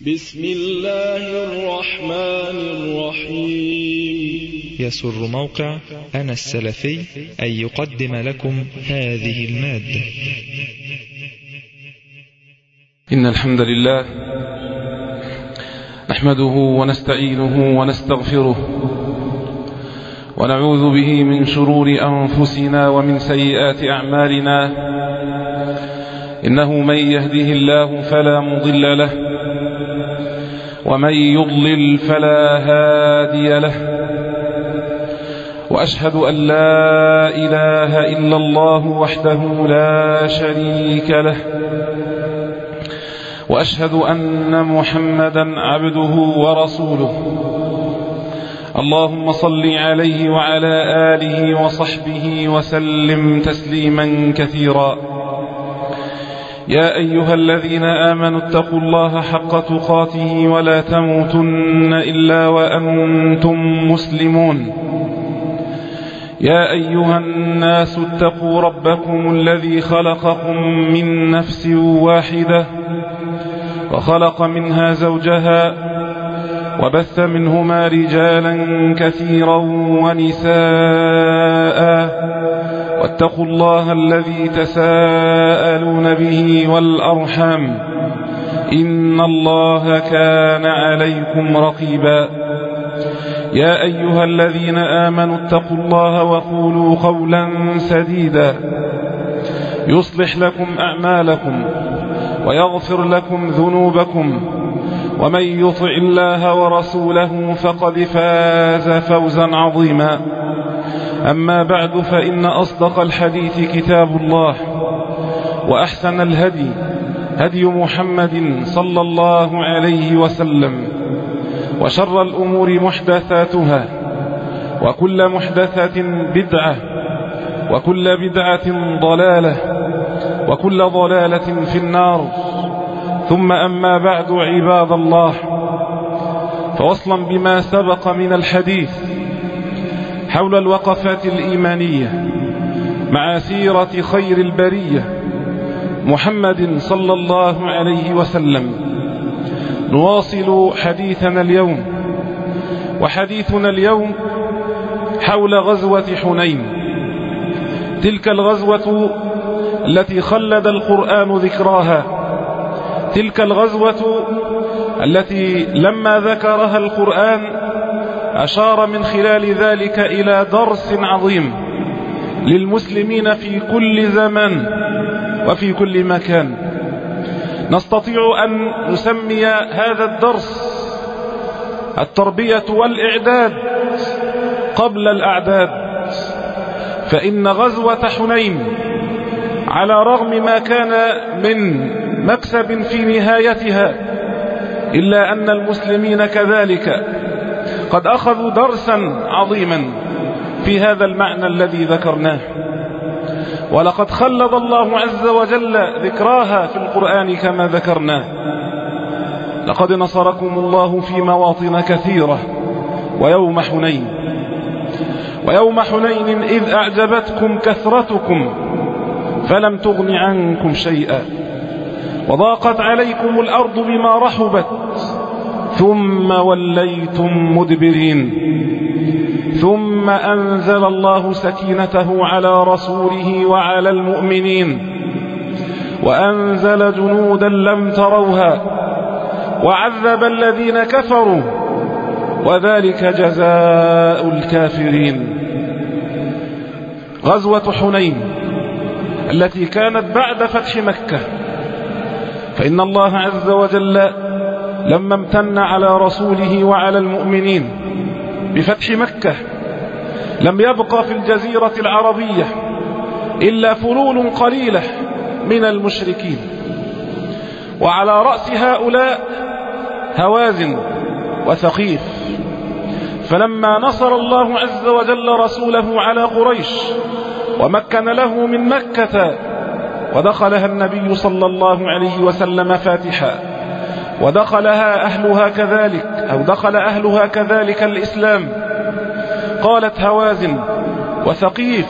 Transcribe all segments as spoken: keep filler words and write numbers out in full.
بسم الله الرحمن الرحيم. يسر موقع أنا السلفي أن يقدم لكم هذه المادة. إن الحمد لله نحمده ونستعينه ونستغفره ونعوذ به من شرور أنفسنا ومن سيئات أعمالنا. إنه من يهده الله فلا مضل له ومن يضلل فلا هادي له، وأشهد أن لا إله إلا الله وحده لا شريك له، وأشهد أن محمدا عبده ورسوله. اللهم صل عليه وعلى آله وصحبه وسلم تسليما كثيرا. يا أيها الذين آمنوا اتقوا الله حق تقاته ولا تموتن إلا وأنتم مسلمون. يا أيها الناس اتقوا ربكم الذي خلقكم من نفس واحدة وخلق منها زوجها وبث منهما رجالا كثيرا ونساء، واتقوا الله الذي تساءلون به والأرحام، إن الله كان عليكم رقيبا. يا أيها الذين آمنوا اتقوا الله وقولوا قولا سديدا يصلح لكم أعمالكم ويغفر لكم ذنوبكم، ومن يطع الله ورسوله فقد فاز فوزا عظيما. أما بعد، فإن أصدق الحديث كتاب الله، وأحسن الهدي هدي محمد صلى الله عليه وسلم، وشر الأمور محدثاتها، وكل محدثة بدعة، وكل بدعة ضلالة، وكل ضلالة في النار. ثم أما بعد، عباد الله، فوصلا بما سبق من الحديث حول الوقفات الإيمانية مع سيرة خير البرية محمد صلى الله عليه وسلم، نواصل حديثنا اليوم. وحديثنا اليوم حول غزوة حنين، تلك الغزوة التي خلد القرآن ذكراها، تلك الغزوة التي لما ذكرها القرآن أشار من خلال ذلك إلى درس عظيم للمسلمين في كل زمان وفي كل مكان. نستطيع أن نسمي هذا الدرس التربية والإعداد قبل الأعداد. فإن غزوة حنين على رغم ما كان من مكسب في نهايتها، إلا أن المسلمين كذلك قد أخذوا درسا عظيما في هذا المعنى الذي ذكرناه. ولقد خلد الله عز وجل ذكراها في القرآن كما ذكرنا: لقد نصركم الله في مواطن كثيرة ويوم حنين ويوم حنين إذ أعجبتكم كثرتكم فلم تغن عنكم شيئا وضاقت عليكم الأرض بما رحبت ثم وليتم مدبرين. ثم أنزل الله سكينته على رسوله وعلى المؤمنين، وأنزل جنودا لم تروها، وعذب الذين كفروا، وذلك جزاء الكافرين. غزوة حنين التي كانت بعد فتح مكة، فإن الله عز وجل لما امتن على رسوله وعلى المؤمنين بفتح مكة لم يبقى في الجزيرة العربية إلا فلول قليلة من المشركين، وعلى رأس هؤلاء هوازن وثقيف. فلما نصر الله عز وجل رسوله على قريش ومكن له من مكة ودخلها النبي صلى الله عليه وسلم فاتحا، ودخلها أهلها كذلك أو دخل أهلها كذلك الإسلام، قالت هوازن وثقيف: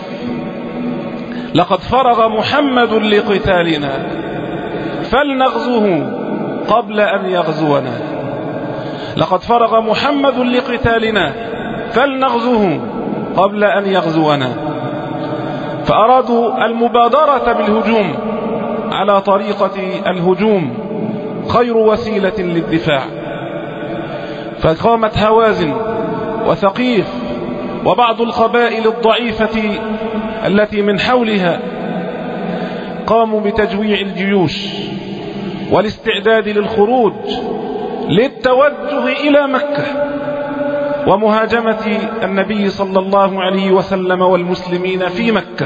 لقد فرغ محمد لقتالنا فلنغزوه قبل أن يغزونا. لقد فرغ محمد لقتالنا فلنغزوه قبل أن يغزونا. فأرادوا المبادرة بالهجوم على طريقة الهجوم خير وسيلة للدفاع. فقامت هوازن وثقيف وبعض القبائل الضعيفة التي من حولها قاموا بتجويع الجيوش والاستعداد للخروج للتوجه إلى مكة ومهاجمة النبي صلى الله عليه وسلم والمسلمين في مكة.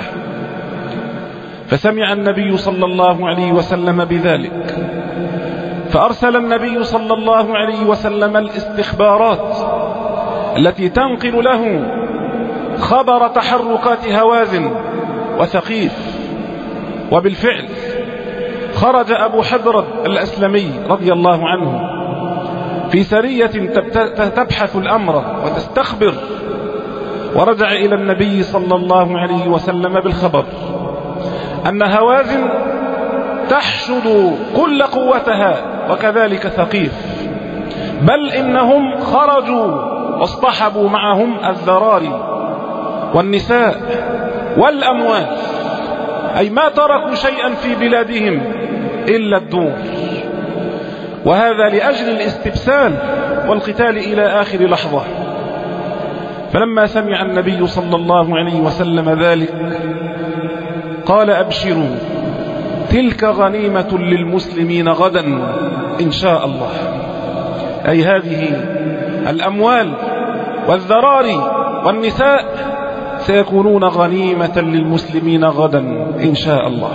فسمع النبي صلى الله عليه وسلم بذلك، فأرسل النبي صلى الله عليه وسلم الاستخبارات التي تنقل له خبر تحركات هوازن وثقيف. وبالفعل خرج أبو حضرة الأسلمي رضي الله عنه في سرية تبحث الأمر وتستخبر، ورجع إلى النبي صلى الله عليه وسلم بالخبر أن هوازن تحشد كل قوتها وكذلك ثقيف، بل إنهم خرجوا واصطحبوا معهم الذراري والنساء والأموال، أي ما تركوا شيئا في بلادهم إلا الدور، وهذا لأجل الاستبسال والقتال إلى آخر لحظة. فلما سمع النبي صلى الله عليه وسلم ذلك قال: أبشروا، تلك غنيمة للمسلمين غدا إن شاء الله. أي هذه الأموال والذراري والنساء سيكونون غنيمة للمسلمين غدا إن شاء الله.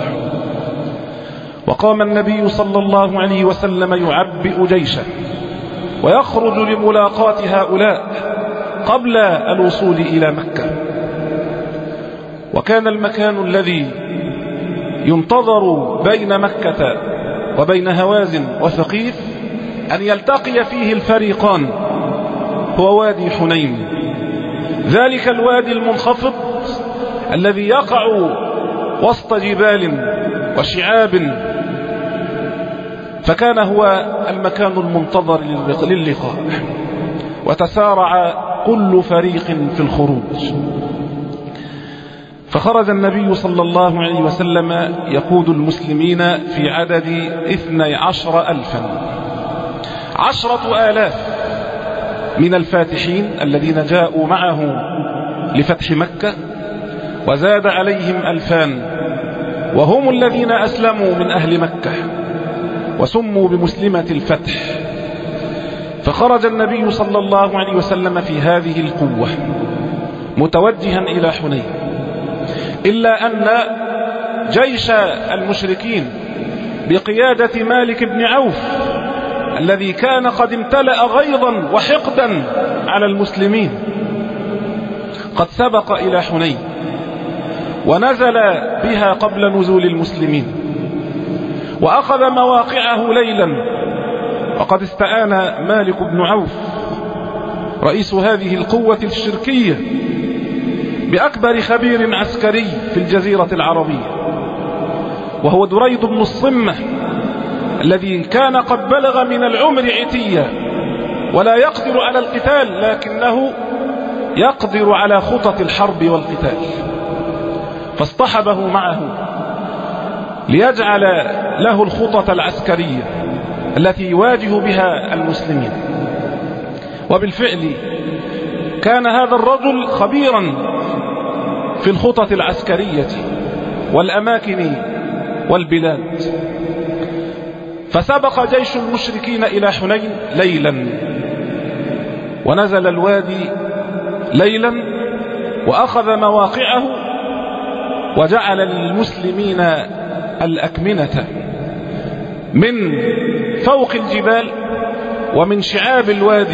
وقام النبي صلى الله عليه وسلم يعبئ جيشه ويخرج لملاقاة هؤلاء قبل الوصول إلى مكة. وكان المكان الذي ينتظر بين مكة وبين هوازن وثقيف أن يلتقي فيه الفريقان هو وادي حنين، ذلك الوادي المنخفض الذي يقع وسط جبال وشعاب، فكان هو المكان المنتظر للقاء. وتسارع كل فريق في الخروج، فخرج النبي صلى الله عليه وسلم يقود المسلمين في عدد اثني عشر ألفا، عشرة آلاف من الفاتحين الذين جاءوا معه لفتح مكة، وزاد عليهم ألفان وهم الذين أسلموا من أهل مكة وسموا بمسلمة الفتح. فخرج النبي صلى الله عليه وسلم في هذه القوة متوجها إلى حنين، إلا أن جيش المشركين بقيادة مالك بن عوف الذي كان قد امتلأ غيظا وحقدا على المسلمين قد سبق إلى حنين ونزل بها قبل نزول المسلمين، وأخذ مواقعه ليلا. وقد استعان مالك بن عوف رئيس هذه القوة الشركية بأكبر خبير عسكري في الجزيرة العربية، وهو دريد بن الصمة الذي كان قد بلغ من العمر عتيا ولا يقدر على القتال، لكنه يقدر على خطط الحرب والقتال، فاصطحبه معه ليجعل له الخطط العسكرية التي يواجه بها المسلمين. وبالفعل كان هذا الرجل خبيرا في الخطط العسكرية والأماكن والبلاد. فسبق جيش المشركين إلى حنين ليلا، ونزل الوادي ليلا وأخذ مواقعه، وجعل للمسلمين الأكمنة من فوق الجبال ومن شعاب الوادي.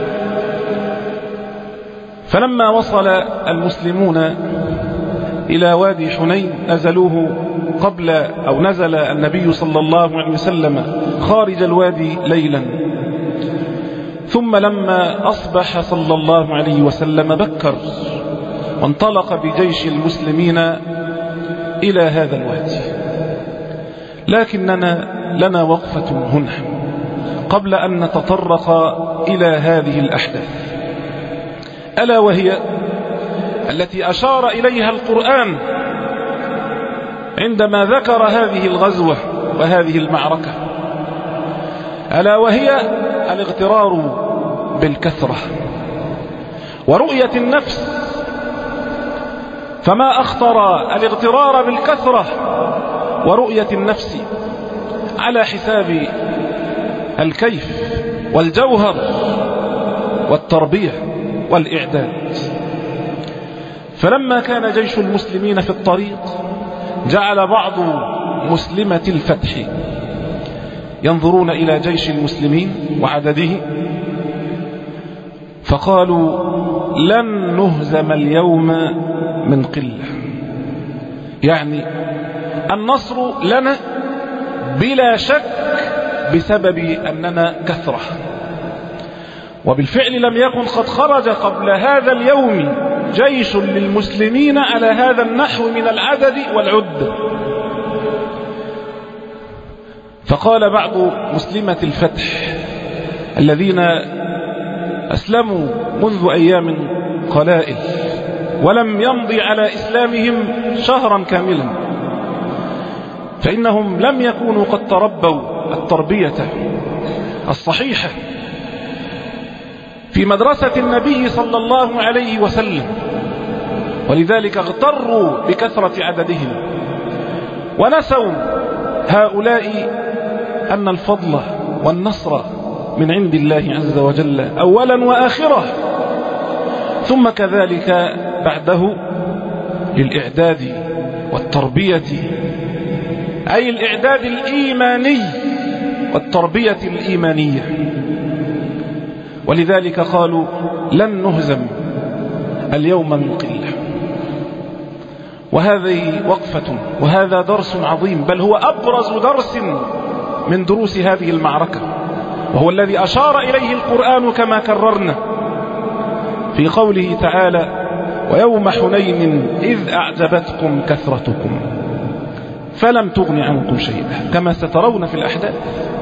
فلما وصل المسلمون إلى وادي حنين نزلوه قبل أو نزل النبي صلى الله عليه وسلم خارج الوادي ليلا، ثم لما أصبح صلى الله عليه وسلم بكر وانطلق بجيش المسلمين إلى هذا الوادي. لكننا لنا وقفة هنا، قبل أن نتطرق إلى هذه الأحداث، ألا وهي التي أشار إليها القرآن عندما ذكر هذه الغزوة وهذه المعركة، ألا وهي الاغترار بالكثرة ورؤية النفس. فما أخطر الاغترار بالكثرة ورؤية النفس على حساب الكيف والجوهر والتربية والإعداد. فلما كان جيش المسلمين في الطريق جعل بعض مسلمة الفتح ينظرون إلى جيش المسلمين وعدده فقالوا لن نهزم اليوم من قلة، يعني النصر لنا بلا شك بسبب أننا كثرة. وبالفعل لم يكن قد خرج قبل هذا اليوم جيش للمسلمين على هذا النحو من العدد والعد. فقال بعض مسلمة الفتح الذين أسلموا منذ أيام قلائل ولم يمضي على إسلامهم شهرا كاملا، فإنهم لم يكونوا قد تربوا التربية الصحيحة في مدرسة النبي صلى الله عليه وسلم، ولذلك اغتروا بكثرة عددهم ونسوا هؤلاء أن الفضل والنصر من عند الله عز وجل أولا وآخرة، ثم كذلك بعده للإعداد والتربية، أي الإعداد الإيماني والتربية الإيمانية. ولذلك قالوا لن نهزم اليوم من قلة. وهذه وقفة وهذا درس عظيم، بل هو أبرز درس من دروس هذه المعركة، وهو الذي أشار إليه القرآن كما كررنا في قوله تعالى ويوم حنين إذ أعجبتكم كثرتكم فلم تغن عنكم شيئا، كما سترون في الأحداث.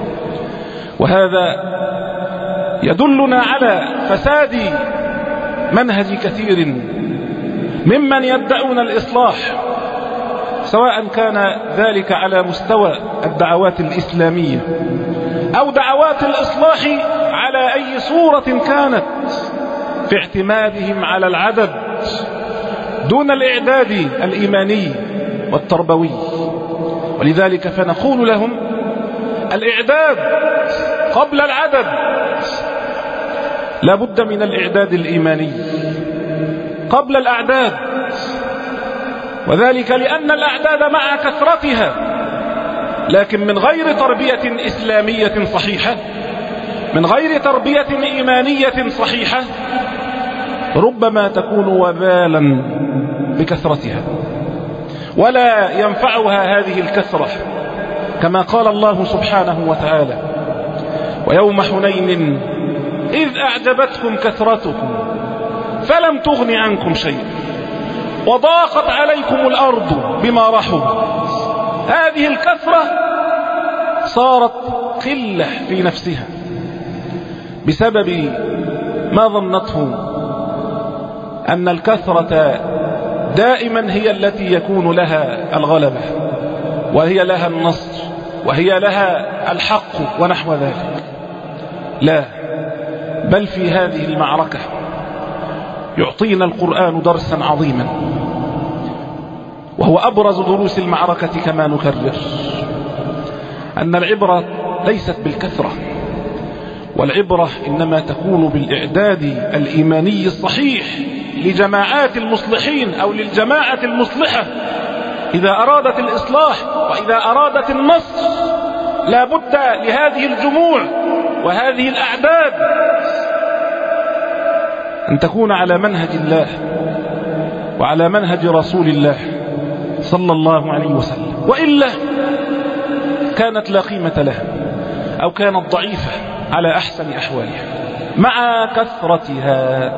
وهذا يدلنا على فساد منهج كثير ممن يدعون الإصلاح، سواء كان ذلك على مستوى الدعوات الإسلامية أو دعوات الإصلاح على أي صورة كانت، في اعتمادهم على العدد دون الإعداد الإيماني والتربوي. ولذلك فنقول لهم الإعداد قبل العدد، لا بد من الإعداد الإيماني قبل الأعداد، وذلك لأن الأعداد مع كثرتها لكن من غير تربية إسلامية صحيحة، من غير تربية إيمانية صحيحة، ربما تكون وبالا بكثرتها ولا ينفعها هذه الكثرة، كما قال الله سبحانه وتعالى ويوم حنين إذ أعجبتكم كثرتكم فلم تغن عنكم شيئا وضاقت عليكم الأرض بما رحبت. هذه الكثرة صارت قلة في نفسها بسبب ما ظنته أن الكثرة دائما هي التي يكون لها الغلبة وهي لها النصر وهي لها الحق ونحو ذلك. لا، بل في هذه المعركة يعطينا القرآن درسا عظيما، وهو أبرز دروس المعركة كما نكرر، أن العبرة ليست بالكثرة، والعبرة إنما تكون بالإعداد الإيماني الصحيح لجماعات المصلحين أو للجماعة المصلحة إذا أرادت الإصلاح وإذا أرادت النصر. لا بد لهذه الجموع وهذه الأعداد أن تكون على منهج الله وعلى منهج رسول الله صلى الله عليه وسلم، وإلا كانت لا قيمة لها أو كانت ضعيفة على أحسن أحوالها مع كثرتها.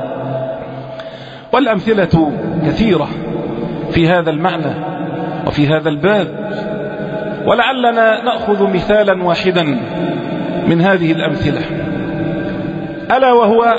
والأمثلة كثيرة في هذا المعنى وفي هذا الباب، ولعلنا نأخذ مثالا واحدا من هذه الأمثلة، ألا وهو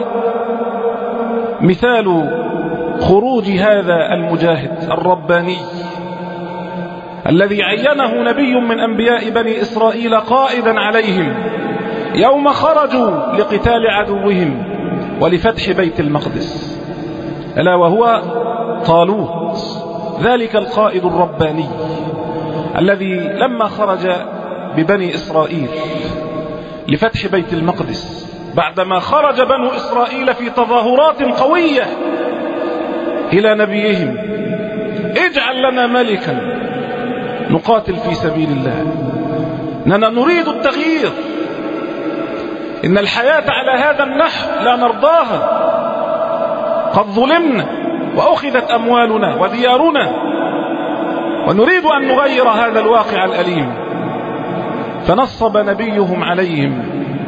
مثال خروج هذا المجاهد الرباني الذي عينه نبي من أنبياء بني إسرائيل قائدا عليهم يوم خرجوا لقتال عدوهم ولفتح بيت المقدس، ألا وهو طالوت، ذلك القائد الرباني الذي لما خرج ببني إسرائيل لفتح بيت المقدس بعدما خرج بنو إسرائيل في تظاهرات قوية إلى نبيهم: اجعل لنا ملكا نقاتل في سبيل الله، إننا نريد التغيير، إن الحياة على هذا النحو لا نرضاها، قد ظلمنا وأخذت أموالنا وديارنا ونريد أن نغير هذا الواقع الأليم. فنصب نبيهم عليهم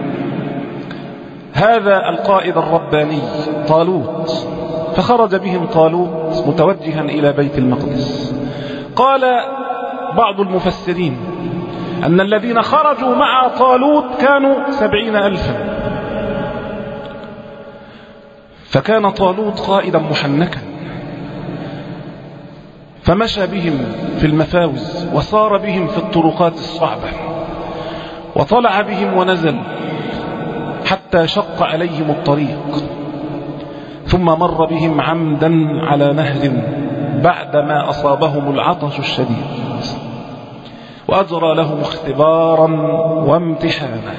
هذا القائد الرباني طالوت، فخرج بهم طالوت متوجها إلى بيت المقدس. قال بعض المفسرين أن الذين خرجوا مع طالوت كانوا سبعين ألفا، فكان طالوت قائدا محنكا، فمشى بهم في المفاوز وصار بهم في الطرقات الصعبة وطلع بهم ونزل حتى شق عليهم الطريق، ثم مر بهم عمدا على نهر بعدما أصابهم العطش الشديد، وأجرى لهم اختبارا وامتحانا.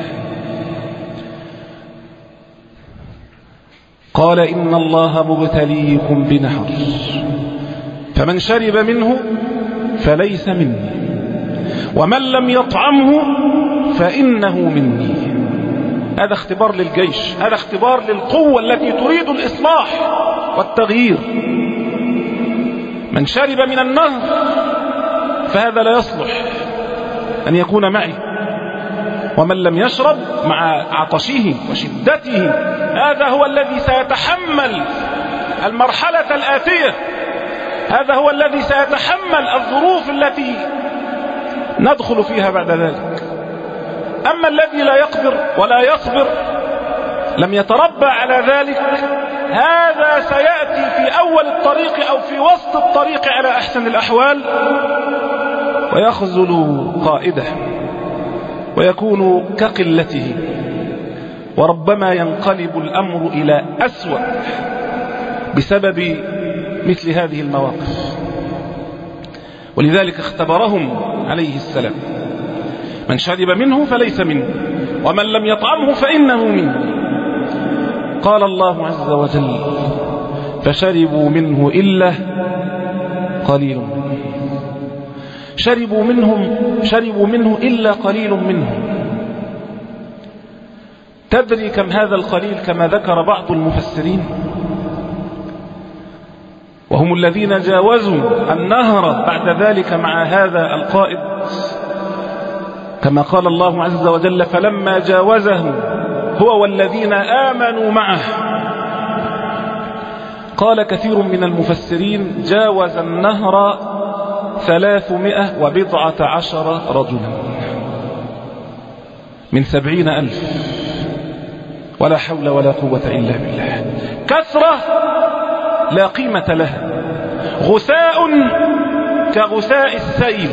قال: إن الله مبتليكم بنهر، فمن شرب منه فليس مني، ومن لم يطعمه فإنه مني. هذا اختبار للجيش، هذا اختبار للقوة التي تريد الإصلاح والتغيير. من شرب من النهر فهذا لا يصلح أن يكون معي، ومن لم يشرب مع عطشه وشدته هذا هو الذي سيتحمل المرحلة الآتية، هذا هو الذي سيتحمل الظروف التي ندخل فيها بعد ذلك. أما الذي لا يقدر ولا يصبر لم يتربى على ذلك، هذا سيأتي في أول الطريق أو في وسط الطريق على أحسن الأحوال ويخذل قائده ويكون كقلته، وربما ينقلب الأمر إلى أسوأ بسبب مثل هذه المواقف. ولذلك اختبرهم عليه السلام: من شرب منه فليس منه، ومن لم يطعمه فإنه منه. قال الله عز وجل: فشربوا منه إلا قليل منه. شربوا منهم شربوا منه إلا قليل منهم. تدري كم هذا القليل؟ كما ذكر بعض المفسرين: وهم الذين جاوزوا النهر بعد ذلك مع هذا القائد، كما قال الله عز وجل: فلما جاوزه هو والذين آمنوا معه. قال كثير من المفسرين: جاوز النهر ثلاثمائة وبضعة عشر رجلا من سبعين ألف، ولا حول ولا قوة إلا بالله. كثرة لا قيمة لها، غثاء كغثاء السيل،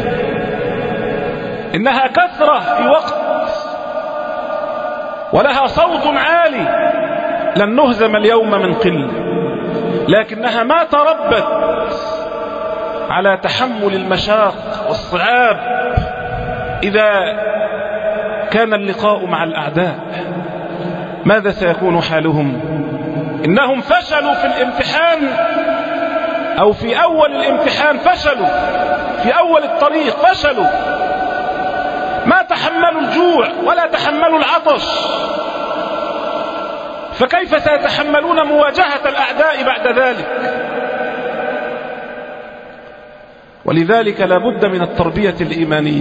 إنها كثرة في وقت ولها صوت عالي، لن نهزم اليوم من قلة، لكنها ما تربت على تحمل المشاق والصعاب إذا كان اللقاء مع الأعداء. ماذا سيكون حالهم؟ إنهم فشلوا في الامتحان، أو في أول الامتحان فشلوا، في أول الطريق فشلوا، ما تحملوا الجوع ولا تحملوا العطش، فكيف سيتحملون مواجهة الأعداء بعد ذلك؟ ولذلك لا بد من التربية الإيمانية،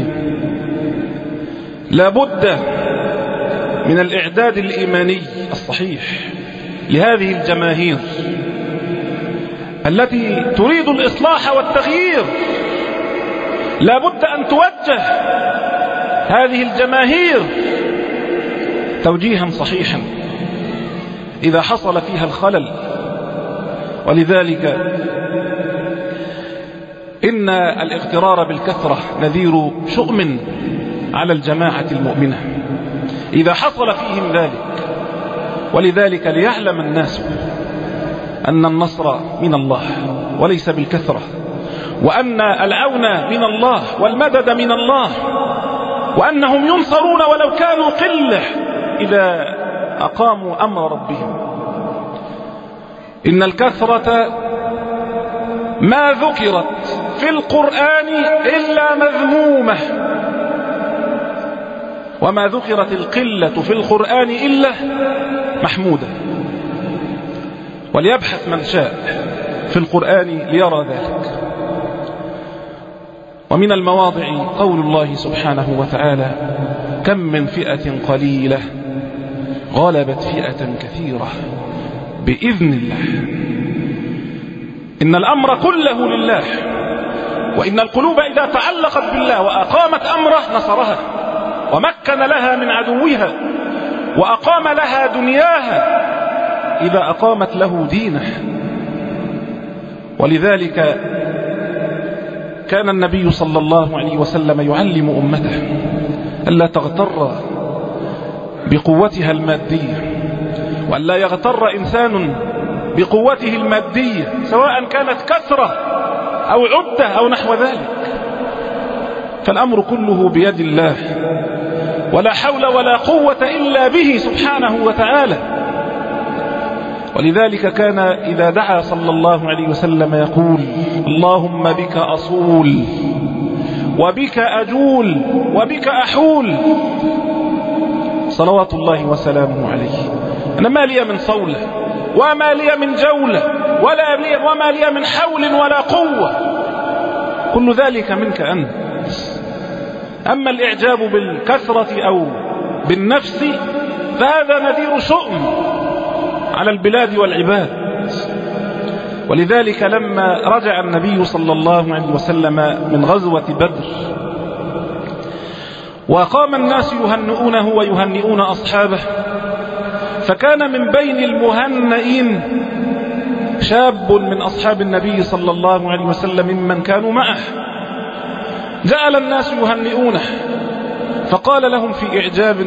لا بد من الإعداد الإيماني الصحيح لهذه الجماهير التي تريد الإصلاح والتغيير. لا بد أن توجه هذه الجماهير توجيها صحيحا إذا حصل فيها الخلل. ولذلك إن الاغترار بالكثرة نذير شؤم على الجماعة المؤمنة إذا حصل فيهم ذلك. ولذلك ليعلم الناس أن النصر من الله وليس بالكثرة، وأن العون من الله والمدد من الله، وأنهم ينصرون ولو كانوا قلة إذا أقاموا أمر ربهم. إن الكثرة ما ذكرت في القرآن إلا مذمومة، وما ذكرت القلة في القرآن إلا محمودة. وليبحث من شاء في القرآن ليرى ذلك. ومن المواضع قول الله سبحانه وتعالى: كم من فئة قليلة غلبت فئة كثيرة بإذن الله. إن الأمر كله لله، وإن القلوب إذا تعلقت بالله وأقامت أمره نصرها ومكن لها من عدوها وأقام لها دنياها إذا أقامت له دينه. ولذلك كان النبي صلى الله عليه وسلم يعلم أمته ألا تغتر بقوتها المادية، وألا يغتر إنسان بقوته المادية سواء كانت كثرة أو عدة أو نحو ذلك، فالأمر كله بيد الله، ولا حول ولا قوة إلا به سبحانه وتعالى. ولذلك كان إذا دعا صلى الله عليه وسلم يقول: اللهم بك أصول وبك أجول وبك أحول، صلوات الله وسلامه عليه. أنا ما لي من صولة وما لي من جولة ولا لي وما لي من حول ولا قوة، كل ذلك منك أنت. أما الإعجاب بالكثرة أو بالنفس فهذا نذير شؤم على البلاد والعباد. ولذلك لما رجع النبي صلى الله عليه وسلم من غزوة بدر وقام الناس يهنئونه ويهنئون أصحابه، فكان من بين المهنئين شاب من أصحاب النبي صلى الله عليه وسلم ممن كانوا معه، جعل الناس يهنئونه فقال لهم في إعجاب: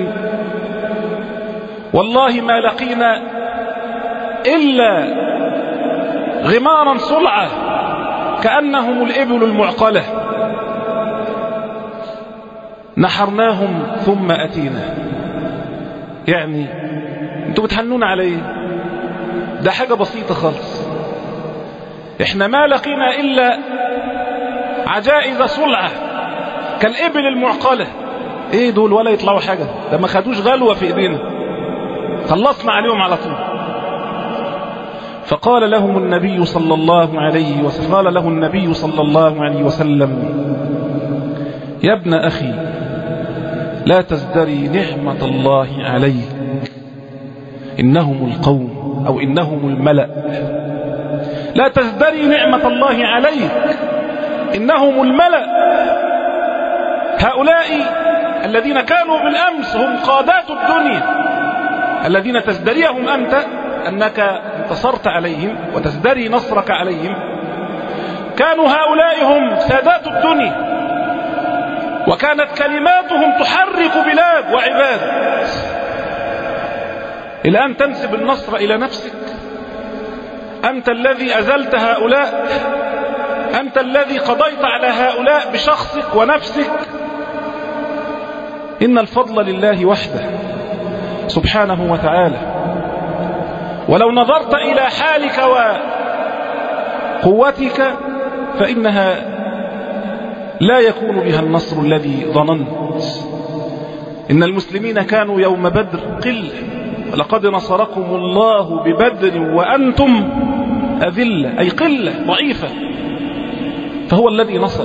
والله ما لقينا إلا غمارا صلعة كأنهم الإبل المعقلة، نحرناهم ثم أتينا. يعني انتوا بتحنون على ايه؟ ده حاجة بسيطة خالص. احنا ما لقينا إلا عجائز صلعة كالإبل المعقلة. ايه دول ولا يطلعوا حاجة، ده ما خدوش غلوة في ايدينا، خلصنا عليهم على طول. فقال لهم النبي صلى الله عليه وسلم قال له النبي صلى الله عليه وسلم: يا ابن أخي لا تزدري نعمة الله عليك، إنهم القوم أو إنهم الملأ. لا تزدري نعمة الله عليك، إنهم الملأ. هؤلاء الذين كانوا بالأمس هم قادات الدنيا، الذين تزدريهم أنت أنك انتصرت عليهم وتزدري نصرك عليهم، كانوا هؤلاء هم سادات الدنيا، وكانت كلماتهم تحرك بلاد وعباد. إلى أن تنسب النصر إلى نفسك؟ أنت الذي أزلت هؤلاء، أنت الذي قضيت على هؤلاء بشخصك ونفسك. إن الفضل لله وحده سبحانه وتعالى. ولو نظرت إلى حالك وقوتك فإنها لا يكون بها النصر الذي ظننت. إن المسلمين كانوا يوم بدر قلة، ولقد نصركم الله ببدر وأنتم أذلة، أي قلة ضعيفة، فهو الذي نصر.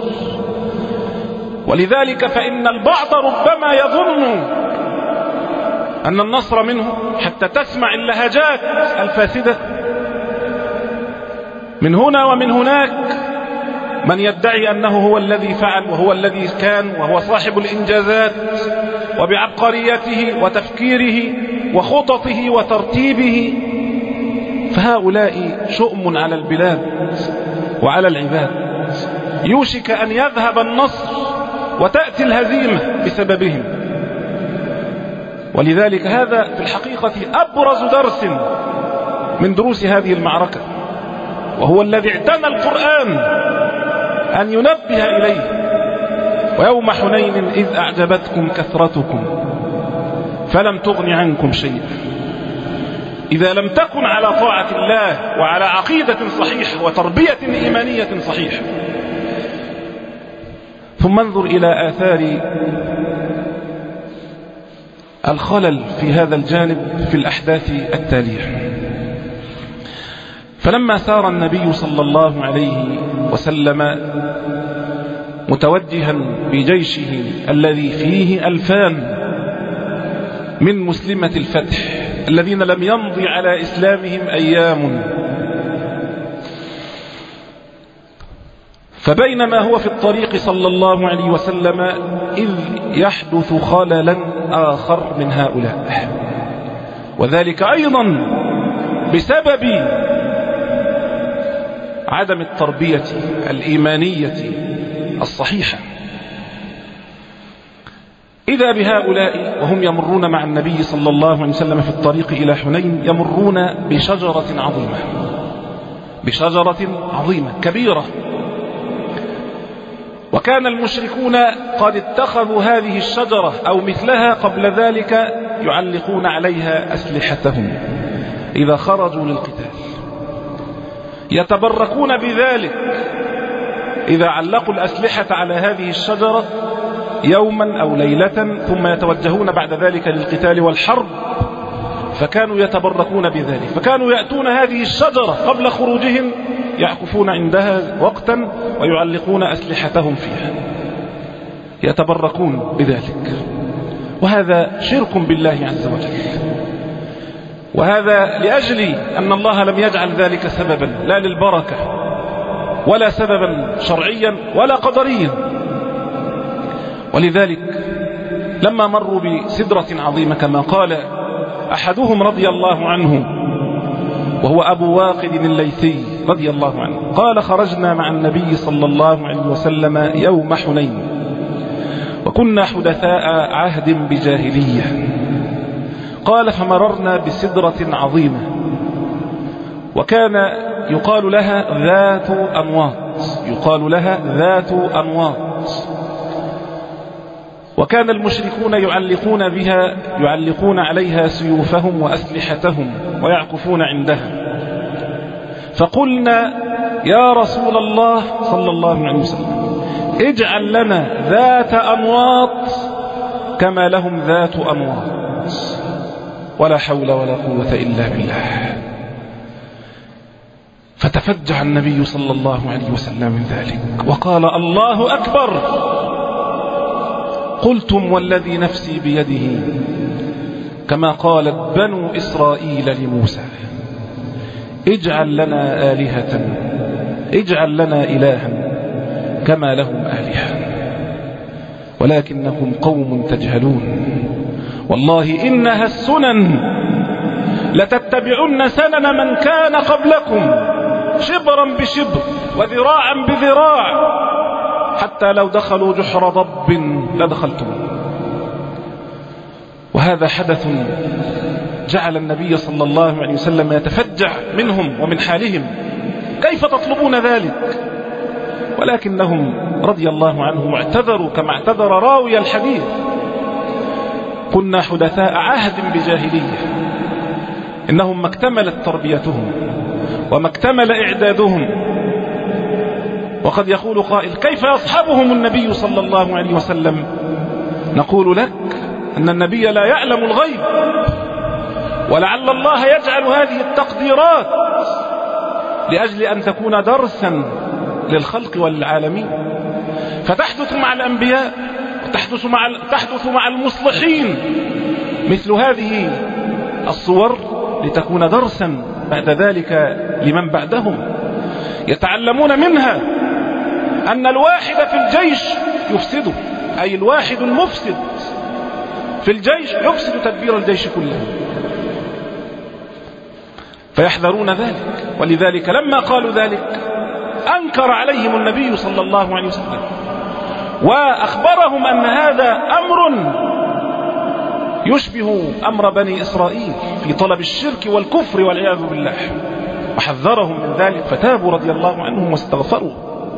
ولذلك فإن البعض ربما يظن أن النصر منه حتى تسمع اللهجات الفاسدة من هنا ومن هناك، من يدعي أنه هو الذي فعل وهو الذي كان وهو صاحب الإنجازات وبعبقريته وتفكيره وخططه وترتيبه، فهؤلاء شؤم على البلاد وعلى العباد، يوشك أن يذهب النصر وتأتي الهزيمة بسببهم. ولذلك هذا في الحقيقة أبرز درس من دروس هذه المعركة، وهو الذي اعتنى القرآن أن ينبه إليه. ويوم حنين إذ أعجبتكم كثرتكم فلم تغن عنكم شيئا. إذا لم تكن على طاعة الله وعلى عقيدة صحيحة وتربية إيمانية صحيحة. ثم انظر إلى آثار الخلل في هذا الجانب في الأحداث التالية. فلما سار النبي صلى الله عليه وسلم متوجها بجيشه الذي فيه ألفان من مسلمة الفتح الذين لم يمضي على إسلامهم أيام، فبينما هو في الطريق صلى الله عليه وسلم إذ يحدث خللا آخر من هؤلاء، وذلك أيضا بسبب عدم التربية الإيمانية الصحيحة. إذا بهؤلاء وهم يمرون مع النبي صلى الله عليه وسلم في الطريق إلى حنين يمرون بشجرة عظيمة، بشجرة عظيمة كبيرة، وكان المشركون قد اتخذوا هذه الشجرة أو مثلها قبل ذلك يعلقون عليها أسلحتهم إذا خرجوا للقتال، يتبركون بذلك إذا علقوا الأسلحة على هذه الشجرة يوما أو ليلة ثم يتوجهون بعد ذلك للقتال والحرب، فكانوا يتبركون بذلك. فكانوا يأتون هذه الشجرة قبل خروجهم يعكفون عندها وقتا ويعلقون أسلحتهم فيها، يتبركون بذلك. وهذا شرك بالله عز وجل، وهذا لأجل أن الله لم يجعل ذلك سببا لا للبركة ولا سببا شرعيا ولا قدريا. ولذلك لما مروا بسدرة عظيمة كما قال أحدهم رضي الله عنه وهو أبو واقد الليثي رضي الله عنه قال: خرجنا مع النبي صلى الله عليه وسلم يوم حنين وكنا حدثاء عهد بجاهلية. قال: فمررنا بسدرة عظيمة وكان يقال لها ذات أنواط، يقال لها ذات أنواط، وكان المشركون يعلقون بها يعلقون عليها سيوفهم وأسلحتهم ويعكفون عندها. فقلنا: يا رسول الله صلى الله عليه وسلم اجعل لنا ذات أنواط كما لهم ذات أنواط. ولا حول ولا قوة إلا بالله. فتفجع النبي صلى الله عليه وسلم من ذلك وقال: الله أكبر. قلتم والذي نفسي بيده كما قالت بنو إسرائيل لموسى: اجعل لنا آلهة اجعل لنا إلها كما لهم آلهة ولكنكم قوم تجهلون. والله إنها السنن لتتبعن سنن من كان قبلكم شبرا بشبر وذراعا بذراع حتى لو دخلوا جحر ضب لدخلتم. وهذا حدث جعل النبي صلى الله عليه وسلم يتفجع منهم ومن حالهم، كيف تطلبون ذلك؟ ولكنهم رضي الله عنهم اعتذروا كما اعتذر راوي الحديث: كنا حدثاء عهد بجاهلية. إنهم ما اكتملت تربيتهم وما اكتمل إعدادهم. وقد يقول قائل: كيف يصحبهم النبي صلى الله عليه وسلم؟ نقول لك أن النبي لا يعلم الغيب، ولعل الله يجعل هذه التقديرات لأجل أن تكون درسا للخلق والعالمين، فتحدث مع الأنبياء وتحدث مع تحدث مع المصلحين مثل هذه الصور لتكون درسا بعد ذلك لمن بعدهم، يتعلمون منها أن الواحد في الجيش يفسده، أي الواحد المفسد في الجيش يفسد تدبير الجيش كله، فيحذرون ذلك. ولذلك لما قالوا ذلك أنكر عليهم النبي صلى الله عليه وسلم وأخبرهم أن هذا أمر يشبه أمر بني إسرائيل في طلب الشرك والكفر والعياذ بالله، وحذرهم من ذلك فتابوا رضي الله عنهم واستغفروا.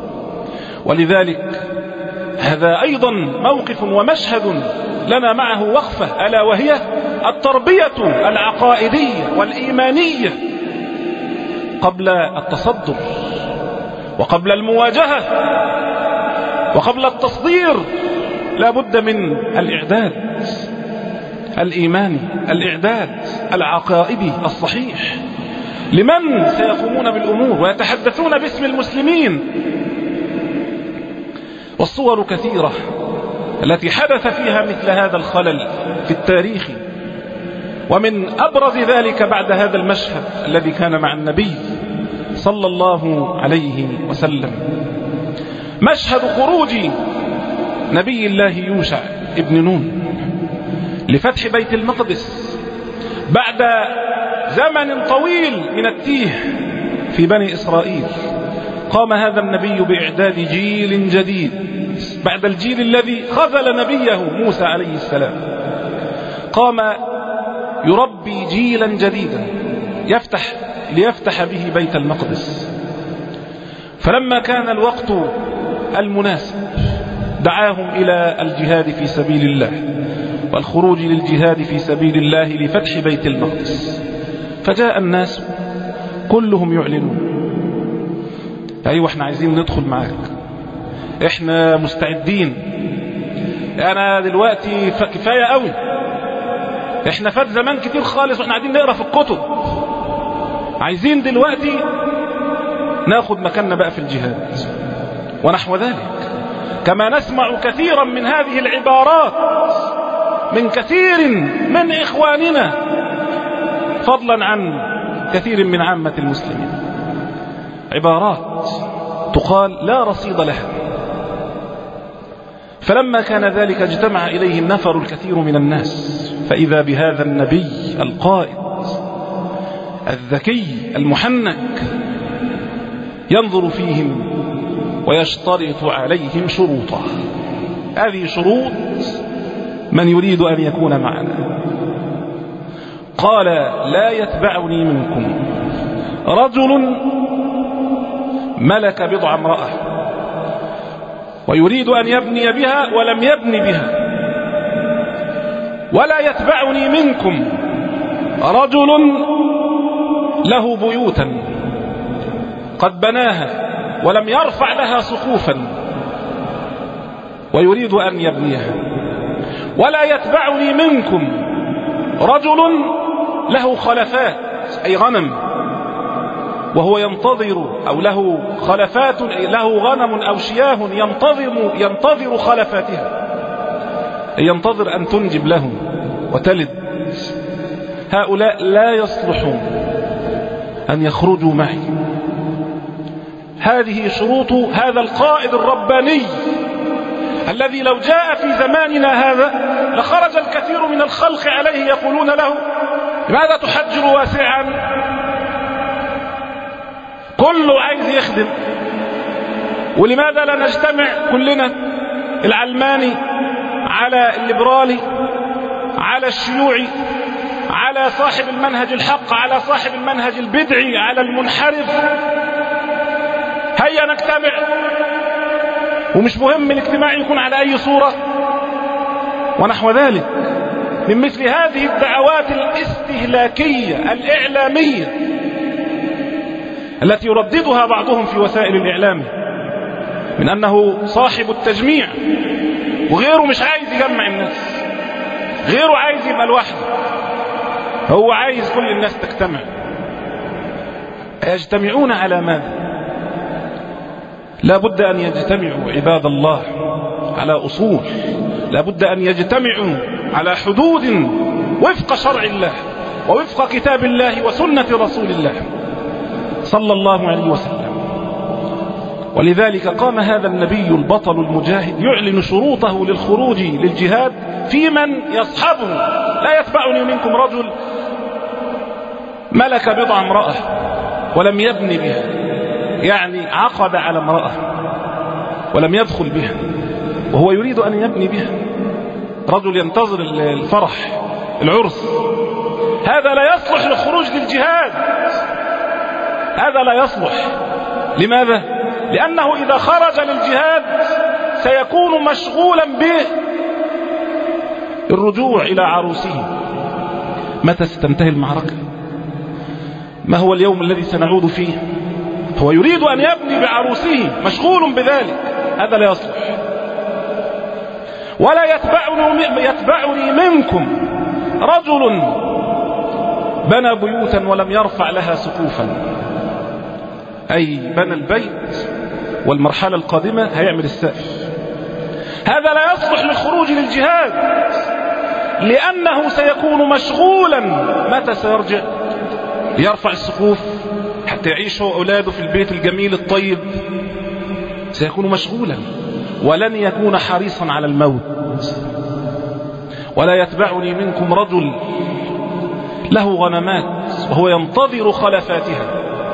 ولذلك هذا أيضا موقف ومشهد لنا معه وقفة، ألا وهي التربية العقائدية والإيمانية قبل التصدر وقبل المواجهة وقبل التصدير. لا بد من الإعداد الإيماني، الإعداد العقائدي الصحيح لمن سيقومون بالأمور ويتحدثون باسم المسلمين. والصور كثيرة التي حدث فيها مثل هذا الخلل في التاريخ، ومن أبرز ذلك بعد هذا المشهد الذي كان مع النبي صلى الله عليه وسلم مشهد خروج نبي الله يوشع ابن نون لفتح بيت المقدس بعد زمن طويل من التيه في بني إسرائيل. قام هذا النبي بإعداد جيل جديد بعد الجيل الذي خذل نبيه موسى عليه السلام، قام يربي جيلا جديدا يفتح ليفتح به بيت المقدس. فلما كان الوقت المناسب دعاهم إلى الجهاد في سبيل الله والخروج للجهاد في سبيل الله لفتح بيت المقدس. فجاء الناس كلهم يعلنون: أيوة احنا عايزين ندخل معاك، احنا مستعدين، انا دلوقتي كفاية قوي، احنا فات زمان كتير خالص واحنا قاعدين نقرأ في الكتب، عايزين دلوقتي ناخد مكاننا بقى في الجهاد ونحو ذلك. كما نسمع كثيرا من هذه العبارات من كثير من إخواننا، فضلا عن كثير من عامة المسلمين، عبارات تقال لا رصيد لها. فلما كان ذلك اجتمع إليه النفر الكثير من الناس، فإذا بهذا النبي القائد الذكي المحنك ينظر فيهم ويشترط عليهم شروطا. هذه شروط من يريد أن يكون معنا. قال: لا يتبعني منكم رجل ملك بضع امرأة ويريد أن يبني بها ولم يبني بها، ولا يتبعني منكم رجل له بيوتا قد بناها ولم يرفع لها سقوفا ويريد أن يبنيها، ولا يتبعني منكم رجل له خلفات أي غنم وهو ينتظر، أو له خلفات له غنم أو شياه ينتظر, ينتظر خلفاتها، ينتظر أن تنجب له وتلد. هؤلاء لا يصلحون أن يخرجوا معي. هذه شروط هذا القائد الرباني الذي لو جاء في زماننا هذا لخرج الكثير من الخلق عليه يقولون له: لماذا تحجر واسعا؟ كله عايز يخدم، ولماذا لا نجتمع كلنا، العلماني على الليبرالي على الشيوعي على صاحب المنهج الحق على صاحب المنهج البدعي على المنحرف، هيا نجتمع. ومش مهم الاجتماع يكون على أي صورة ونحو ذلك من مثل هذه الدعوات الاستهلاكية الإعلامية التي يرددها بعضهم في وسائل الإعلام من أنه صاحب التجميع، وغيره مش عايز يجمع الناس، غيره عايز يبقى لوحده، هو عايز كل الناس تجتمع. يجتمعون على ماذا؟ لا بد أن يجتمعوا عباد الله على أصول، لا بد أن يجتمعوا على حدود وفق شرع الله ووفق كتاب الله وسنة رسول الله صلى الله عليه وسلم. ولذلك قام هذا النبي البطل المجاهد يعلن شروطه للخروج للجهاد في من يصحبه. لا يتبعني منكم رجل ملك بضع امرأة ولم يبني بها، يعني عقد على امرأة ولم يدخل بها وهو يريد أن يبني بها، رجل ينتظر الفرح العرس، هذا لا يصلح للخروج للجهاد، هذا لا يصلح. لماذا؟ لأنه إذا خرج للجهاد سيكون مشغولا به الرجوع إلى عروسه. متى ستنتهي المعركة؟ ما هو اليوم الذي سنعود فيه؟ هو يريد أن يبني بعروسه، مشغول بذلك، هذا لا يصلح. ولا يتبعني, يتبعني منكم رجل بنى بيوتا ولم يرفع لها سقوفا، أي بنى البيت والمرحلة القادمة هيعمل السقف، هذا لا يصلح للخروج للجهاد، لأنه سيكون مشغولا. متى سيرجع ليرفع السقوف حتى يعيش هو أولاده في البيت الجميل الطيب؟ سيكون مشغولا ولن يكون حريصا على الموت. ولا يتبعني منكم رجل له غنمات وهو ينتظر خلفاتها،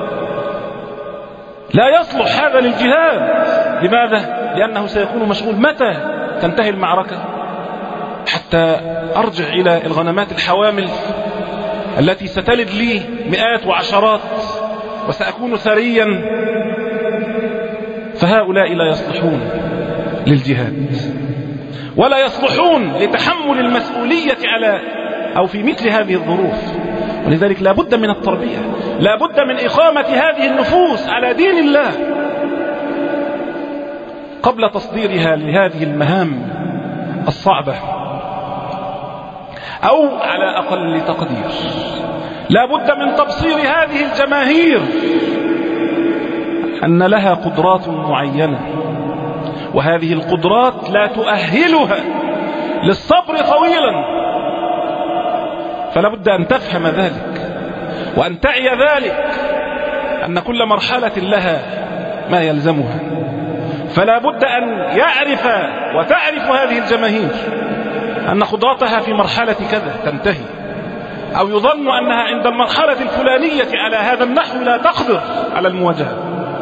لا يصلح هذا للجهاد. لماذا؟ لأنه سيكون مشغول. متى تنتهي المعركة حتى أرجع إلى الغنمات الحوامل التي ستلد لي مئات وعشرات وسأكون ثريا؟ فهؤلاء لا يصلحون للجهاد ولا يصلحون لتحمل المسؤولية على أو في مثل هذه الظروف. ولذلك لا بد من التربية، لا بد من إقامة هذه النفوس على دين الله قبل تصديرها لهذه المهام الصعبة، أو على أقل تقدير لا بد من تبصير هذه الجماهير أن لها قدرات معينة، وهذه القدرات لا تؤهلها للصبر طويلا، فلا بد أن تفهم ذلك وأن تعي ذلك، أن كل مرحلة لها ما يلزمها. فلا بد أن يعرف وتعرف هذه الجماهير أن قدرتها في مرحلة كذا تنتهي، أو يظن أنها عند المرحلة الفلانية على هذا النحو لا تقدر على المواجهة.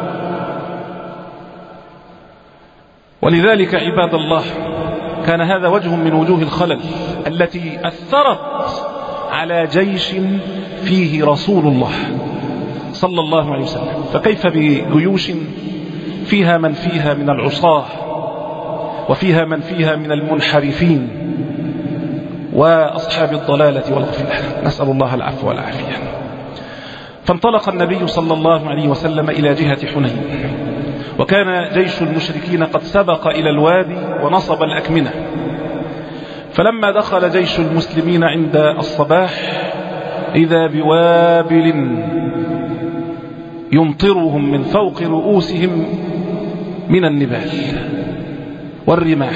ولذلك عباد الله كان هذا وجه من وجوه الخلل التي أثرت على جيش فيه رسول الله صلى الله عليه وسلم. فكيف بجيوش فيها من فيها من العصاة وفيها من فيها من المنحرفين وأصحاب الضلالة والغفلة، نسأل الله العفو والعافية. فانطلق النبي صلى الله عليه وسلم إلى جهة حنين، وكان جيش المشركين قد سبق إلى الوادي ونصب الأكمنة. فلما دخل جيش المسلمين عند الصباح إذا بوابل يمطرهم من فوق رؤوسهم من النبال والرماح،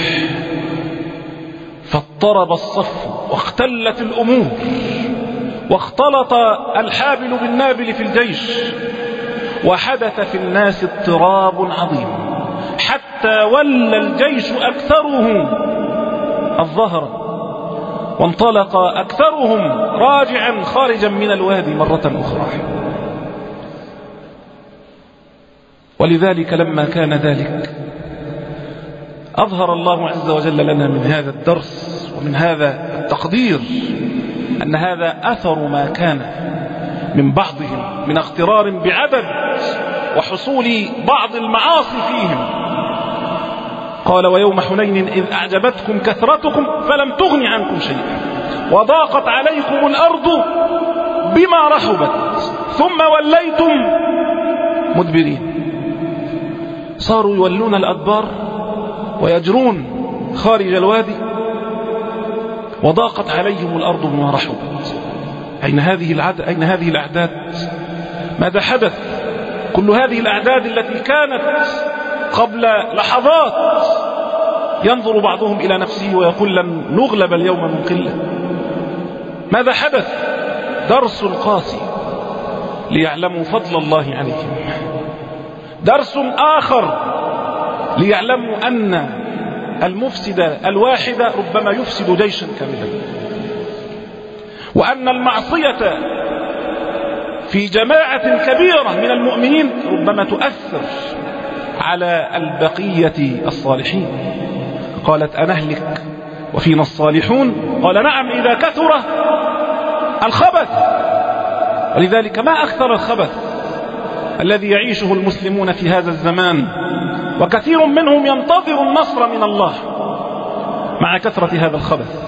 فاضطرب الصف واختلت الأمور واختلط الحابل بالنابل في الجيش، وحدث في الناس اضطراب عظيم حتى ولى الجيش أكثره الظهر، وانطلق أكثرهم راجعا خارجا من الوادي مرة أخرى. ولذلك لما كان ذلك أظهر الله عز وجل لنا من هذا الدرس ومن هذا التقدير أن هذا أثر ما كان من بعضهم من اغترار بعدد وحصول بعض المعاصي فيهم. قال ويوم حنين إذ أعجبتكم كثرتكم فلم تغن عنكم شيئا وضاقت عليكم الأرض بما رحبت ثم وليتم مدبرين. صاروا يولون الأدبار ويجرون خارج الوادي وضاقت عليهم الأرض بما رحبت. أين هذه العدد؟ أين هذه الأعداد؟ ماذا حدث؟ كل هذه الأعداد التي كانت قبل لحظات ينظر بعضهم إلى نفسه ويقول لن نغلب اليوم من قلة. ماذا حدث؟ درس قاسي ليعلموا فضل الله عليهم. درس آخر ليعلموا أن المفسد الواحد ربما يفسد جيشا كاملا، وأن المعصية في جماعة كبيرة من المؤمنين ربما تؤثر على البقية الصالحين. قالت أنهلك وفينا الصالحون؟ قال نعم إذا كثر الخبث. ولذلك ما أكثر الخبث الذي يعيشه المسلمون في هذا الزمان، وكثير منهم ينتظر النصر من الله مع كثرة هذا الخبث.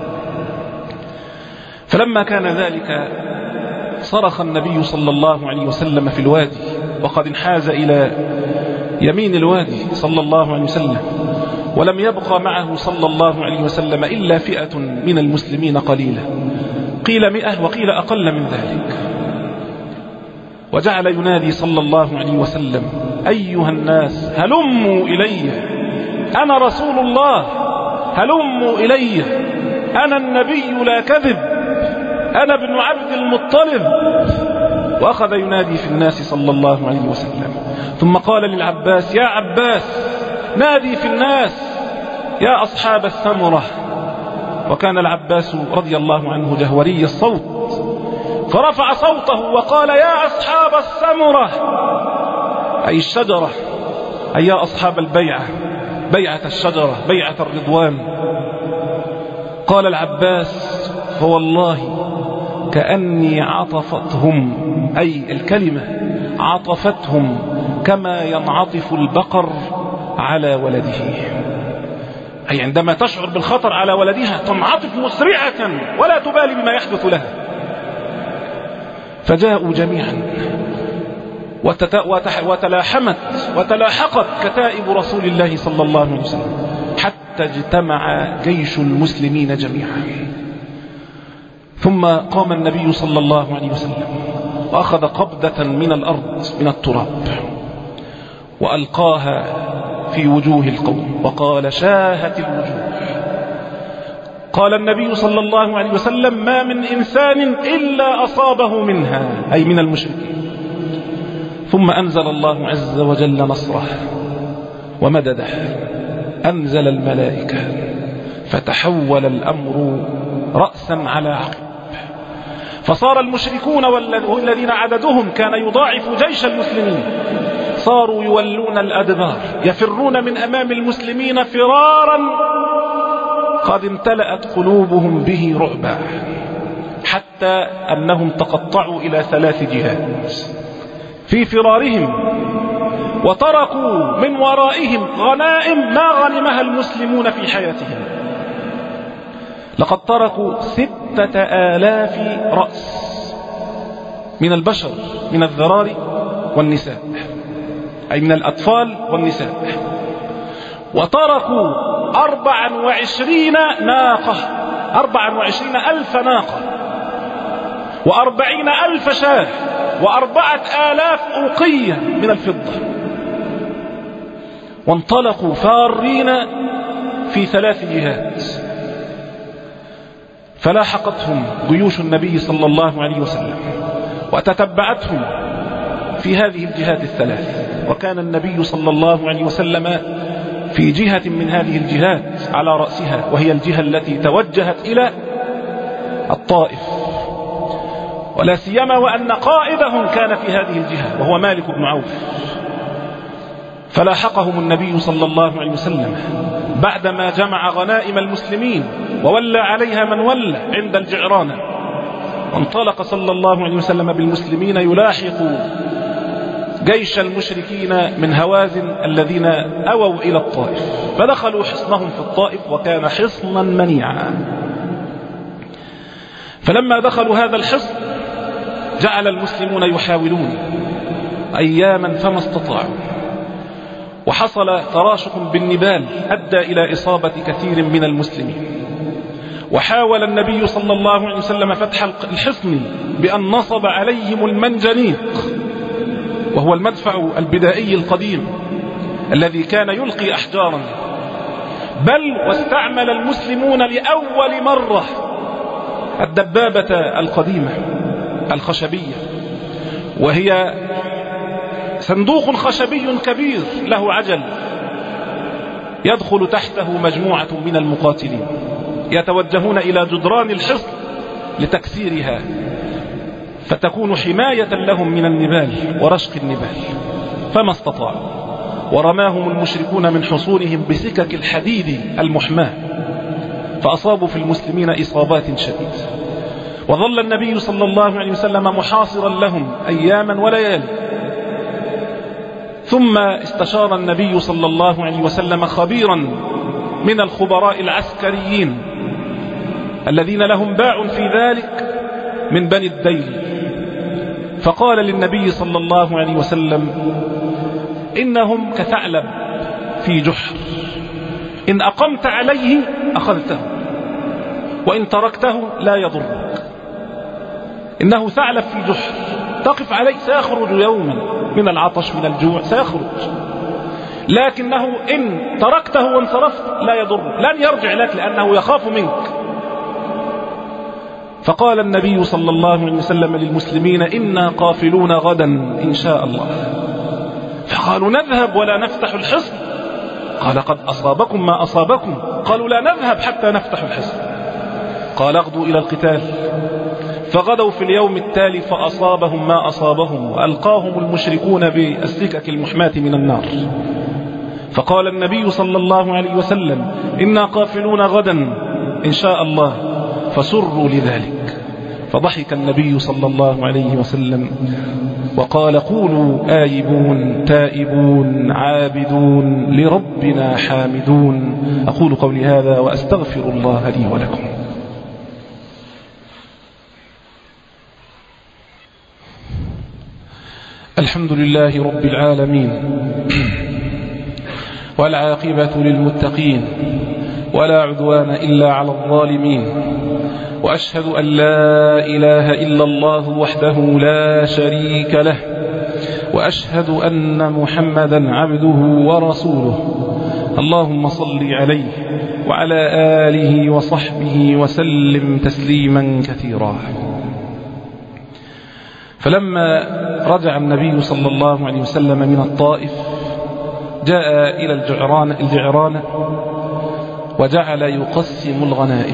فلما كان ذلك صرخ النبي صلى الله عليه وسلم في الوادي، وقد انحاز إلى يمين الوادي صلى الله عليه وسلم، ولم يبقى معه صلى الله عليه وسلم إلا فئة من المسلمين قليلة، قيل مئة وقيل أقل من ذلك. وجعل ينادي صلى الله عليه وسلم أيها الناس هلموا إلي، أنا رسول الله، هلموا إلي، أنا النبي لا كذب، أنا ابن عبد المطلب. وأخذ ينادي في الناس صلى الله عليه وسلم، ثم قال للعباس يا عباس نادي في الناس يا أصحاب الثمرة. وكان العباس رضي الله عنه جهوري الصوت، فرفع صوته وقال يا أصحاب الثمرة، أي الشجرة، أي يا أصحاب البيعة، بيعة الشجرة، بيعة الرضوان. قال العباس فوالله كأني عطفتهم، أي الكلمة عطفتهم كما ينعطف البقر على ولده، أي عندما تشعر بالخطر على ولدها تنعطف مسرعة ولا تبالي بما يحدث لها. فجاءوا جميعا وتلاحمت وتلاحقت كتائب رسول الله صلى الله عليه وسلم حتى اجتمع جيش المسلمين جميعا. ثم قام النبي صلى الله عليه وسلم وأخذ قبضة من الأرض من التراب وألقاها في وجوه القوم وقال شاهت الوجوه. قال النبي صلى الله عليه وسلم ما من إنسان إلا أصابه منها، أي من المشركين. ثم أنزل الله عز وجل نصره ومدده، أنزل الملائكة، فتحول الأمر رأسا على عقب، فصار المشركون والذين عددهم كان يضاعف جيش المسلمين صاروا يولون الأدبار، يفرون من أمام المسلمين فرارا قد امتلأت قلوبهم به رعبا، حتى أنهم تقطعوا إلى ثلاث جهات في فرارهم، وتركوا من ورائهم غنائم ما غنمها المسلمون في حياتهم. لقد تركوا ستة آلاف رأس من البشر، من الذرار والنساء، أي من الأطفال والنساء، وتركوا أربعا وعشرين ناقة، أربعا وعشرين ألف ناقة، وأربعين ألف شاة، وأربعة آلاف أوقية من الفضة، وانطلقوا فارين في ثلاث جهات. فلاحقتهم جيوش النبي صلى الله عليه وسلم وتتبعتهم في هذه الجهات الثلاث، وكان النبي صلى الله عليه وسلم في جهة من هذه الجهات على رأسها، وهي الجهة التي توجهت إلى الطائف، ولا سيما وأن قائدهم كان في هذه الجهة وهو مالك بن عوف. فلاحقهم النبي صلى الله عليه وسلم بعدما جمع غنائم المسلمين وولى عليها من ولى عند الجعرانة، وانطلق صلى الله عليه وسلم بالمسلمين يلاحق جيش المشركين من هوازن الذين أووا إلى الطائف، فدخلوا حصنهم في الطائف وكان حصنا منيعا. فلما دخلوا هذا الحصن جعل المسلمون يحاولون أياما فما استطاعوا، وحصل تراشق بالنبال أدى إلى إصابة كثير من المسلمين. وحاول النبي صلى الله عليه وسلم فتح الحصن بأن نصب عليهم المنجنيق، وهو المدفع البدائي القديم الذي كان يلقي أحجارا، بل واستعمل المسلمون لأول مرة الدبابة القديمة الخشبية، وهي صندوق خشبي كبير له عجل يدخل تحته مجموعة من المقاتلين يتوجهون إلى جدران الحصن لتكسيرها فتكون حماية لهم من النبال ورشق النبال، فما استطاعوا، ورماهم المشركون من حصونهم بسكك الحديد المحماة فأصابوا في المسلمين إصابات شديدة. وظل النبي صلى الله عليه وسلم محاصرا لهم أياما وليالي، ثم استشار النبي صلى الله عليه وسلم خبيرا من الخبراء العسكريين الذين لهم باع في ذلك من بني الديل، فقال للنبي صلى الله عليه وسلم: إنهم كثعلب في جحر، إن أقمت عليه أخذته وإن تركته لا يضرك. إنه ثعلب في جحر، تقف عليه سيخرج يوما من العطش من الجوع سيخرج، لكنه إن تركته وانصرفت لا يضرك، لن يرجع لك لأنه يخاف منك. فقال النبي صلى الله عليه وسلم للمسلمين: إنا قافلون غدا إن شاء الله. فقالوا: نذهب ولا نفتح الحصن؟ قال: قد أصابكم ما أصابكم. قالوا: لا نذهب حتى نفتح الحصن. قال: اغدوا إلى القتال. فغدوا في اليوم التالي فأصابهم ما أصابهم، وألقاهم المشركون بالسكك المحماة من النار. فقال النبي صلى الله عليه وسلم: إنا قافلون غدا إن شاء الله، فسروا لذلك. فضحك النبي صلى الله عليه وسلم وقال: قولوا آيبون تائبون عابدون لربنا حامدون. أقول قولي هذا وأستغفر الله لي ولكم. الحمد لله رب العالمين، والعاقبة للمتقين، ولا عدوان إلا على الظالمين، وأشهد أن لا إله إلا الله وحده لا شريك له، وأشهد أن محمدا عبده ورسوله. اللهم صل عليه وعلى آله وصحبه وسلم تسليما كثيرا. فلما رجع النبي صلى الله عليه وسلم من الطائف جاء إلى الجعران الجعرانة وجعل يقسم الغنائم.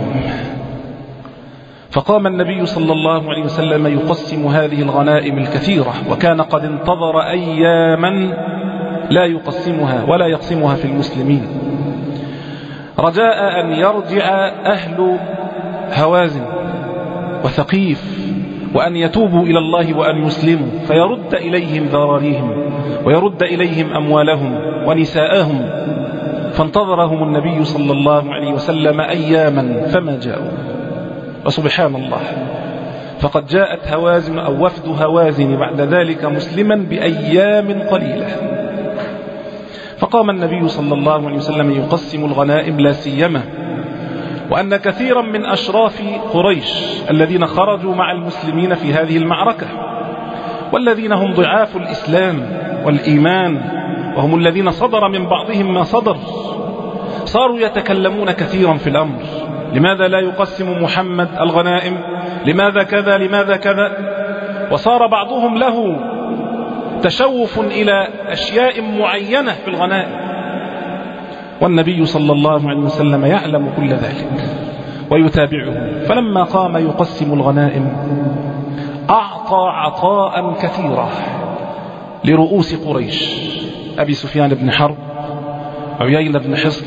فقام النبي صلى الله عليه وسلم يقسم هذه الغنائم الكثيرة، وكان قد انتظر أياما لا يقسمها ولا يقسمها في المسلمين، رجاء أن يرجع أهل هوازن وثقيف وأن يتوبوا إلى الله وأن يسلموا، فيرد إليهم ذراريهم ويرد إليهم أموالهم ونساءهم. فانتظرهم النبي صلى الله عليه وسلم أياما فما جاءوا. وسبحان الله، فقد جاءت هوازن أو وفد هوازن بعد ذلك مسلما بأيام قليلة. فقام النبي صلى الله عليه وسلم يقسم الغنائم، لا سيما وأن كثيرا من أشراف قريش الذين خرجوا مع المسلمين في هذه المعركة، والذين هم ضعاف الإسلام والإيمان، وهم الذين صدر من بعضهم ما صدر، صاروا يتكلمون كثيرا في الأمر: لماذا لا يقسم محمد الغنائم؟ لماذا كذا؟ لماذا كذا؟ وصار بعضهم له تشوف إلى أشياء معينة في الغنائم، والنبي صلى الله عليه وسلم يعلم كل ذلك ويتابعه. فلما قام يقسم الغنائم أعطى عطاء كثيرا لرؤوس قريش: أبي سفيان بن حرب، عيينة بن حصن،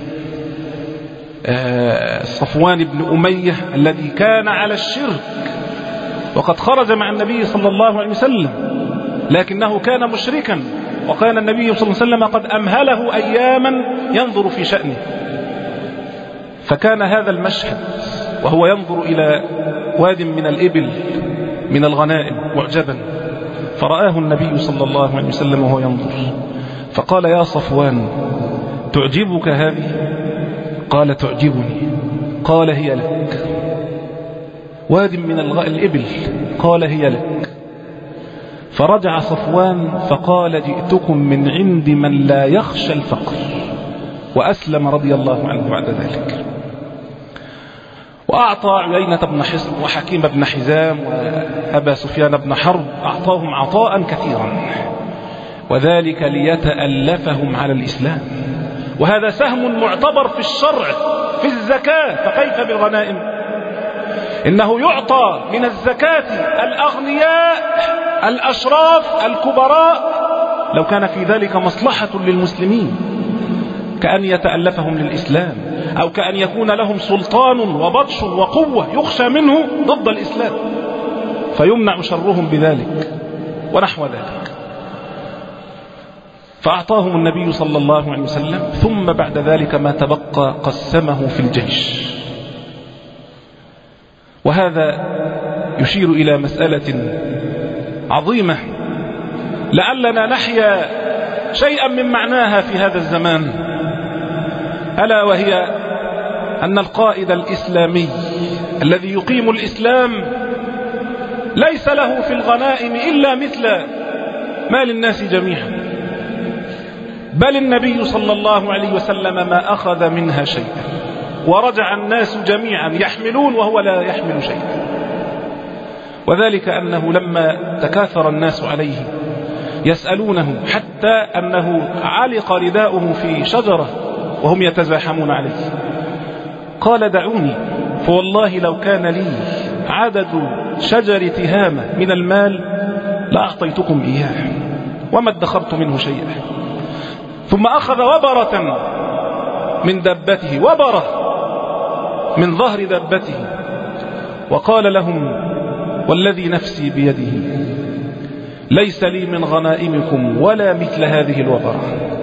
صفوان بن أمية الذي كان على الشرك وقد خرج مع النبي صلى الله عليه وسلم، لكنه كان مشركا، وكان النبي صلى الله عليه وسلم قد أمهله أياما ينظر في شأنه. فكان هذا المشهد وهو ينظر إلى واد من الإبل من الغنائم معجبا، فرآه النبي صلى الله عليه وسلم وهو ينظر، فقال: يا صفوان، تعجبك هذه؟ قال: تعجبني. قال: هي لك. واد من الإبل، قال: هي لك. فرجع صفوان فقال: جئتكم من عند من لا يخشى الفقر، وأسلم رضي الله عنه بعد ذلك. وأعطى عيينة بن حصن وحكيم بن حزام وأبا سفيان بن حرب، أعطاهم عطاء كثيرا. وذلك ليتألفهم على الإسلام، وهذا سهم معتبر في الشرع في الزكاة. فكيف بالغنائم؟ إنه يعطى من الزكاة الأغنياء الأشراف الكبراء لو كان في ذلك مصلحة للمسلمين، كأن يتألفهم للإسلام، أو كأن يكون لهم سلطان وبطش وقوة يخشى منه ضد الإسلام فيمنع شرهم بذلك ونحو ذلك. فأعطاهم النبي صلى الله عليه وسلم، ثم بعد ذلك ما تبقى قسمه في الجيش. وهذا يشير إلى مسألة عظيمة لعلنا نحيا شيئا من معناها في هذا الزمان، ألا وهي أن القائد الإسلامي الذي يقيم الإسلام ليس له في الغنائم إلا مثل مال الناس جميعا، بل النبي صلى الله عليه وسلم ما أخذ منها شيئا، ورجع الناس جميعا يحملون وهو لا يحمل شيئا. وذلك أنه لما تكاثر الناس عليه يسألونه، حتى أنه علق رداؤه في شجرة وهم يتزاحمون عليه، قال دعوني فوالله لو كان لي عدد شجر تهامة من المال لأعطيتكم إياه وما ادخرت منه شيئا. ثم أخذ وبرة من دابته، وبرة من ظهر دابته، وقال لهم والذي نفسي بيده ليس لي من غنائمكم ولا مثل هذه الوبرة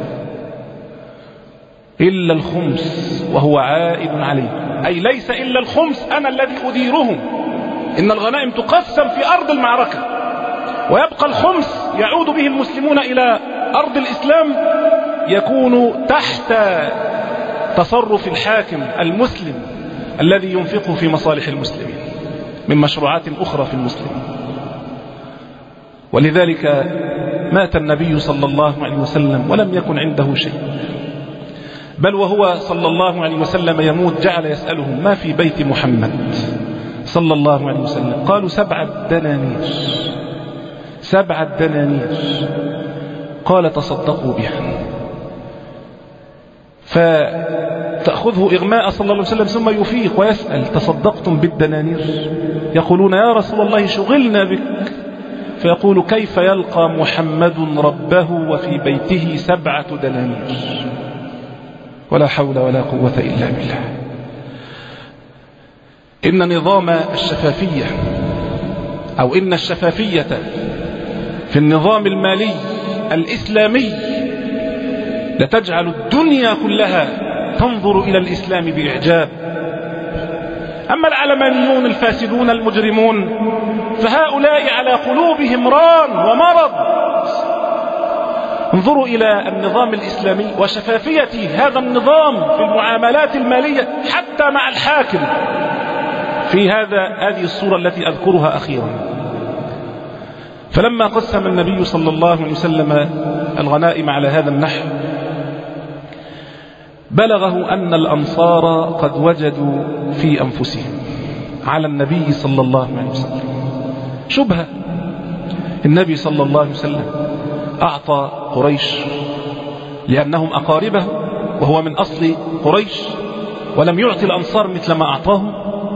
إلا الخمس وهو عائد عليه، أي ليس إلا الخمس أنا الذي أديره. إن الغنائم تقسم في أرض المعركة، ويبقى الخمس يعود به المسلمون إلى أرض الإسلام، يكون تحت تصرف الحاكم المسلم الذي ينفقه في مصالح المسلمين من مشروعات أخرى في المسلمين. ولذلك مات النبي صلى الله عليه وسلم ولم يكن عنده شيء، بل وهو صلى الله عليه وسلم يموت جعل يسألهم ما في بيت محمد صلى الله عليه وسلم؟ قالوا سبعة دنانير سبعة دنانير قال تصدقوا بها. فتأخذه إغماء صلى الله عليه وسلم ثم يفيق ويسأل تصدقتم بالدنانير؟ يقولون يا رسول الله شغلنا بك. فيقول كيف يلقى محمد ربه وفي بيته سبعة دنانير؟ ولا حول ولا قوة إلا بالله. إن نظام الشفافية أو إن الشفافية في النظام المالي الإسلامي لتجعل الدنيا كلها تنظر إلى الإسلام بإعجاب. أما العلمانيون الفاسدون المجرمون فهؤلاء على قلوبهم ران ومرض. انظروا إلى النظام الإسلامي وشفافية هذا النظام في المعاملات المالية حتى مع الحاكم في هذا هذه الصورة التي أذكرها أخيرا. فلما قسم النبي صلى الله عليه وسلم الغنائم على هذا النحو بلغه أن الأنصار قد وجدوا في أنفسهم على النبي صلى الله عليه وسلم شبهة. النبي صلى الله عليه وسلم أعطى قريش لأنهم أقاربه وهو من أصل قريش، ولم يعطي الأنصار مثل ما أعطاهم.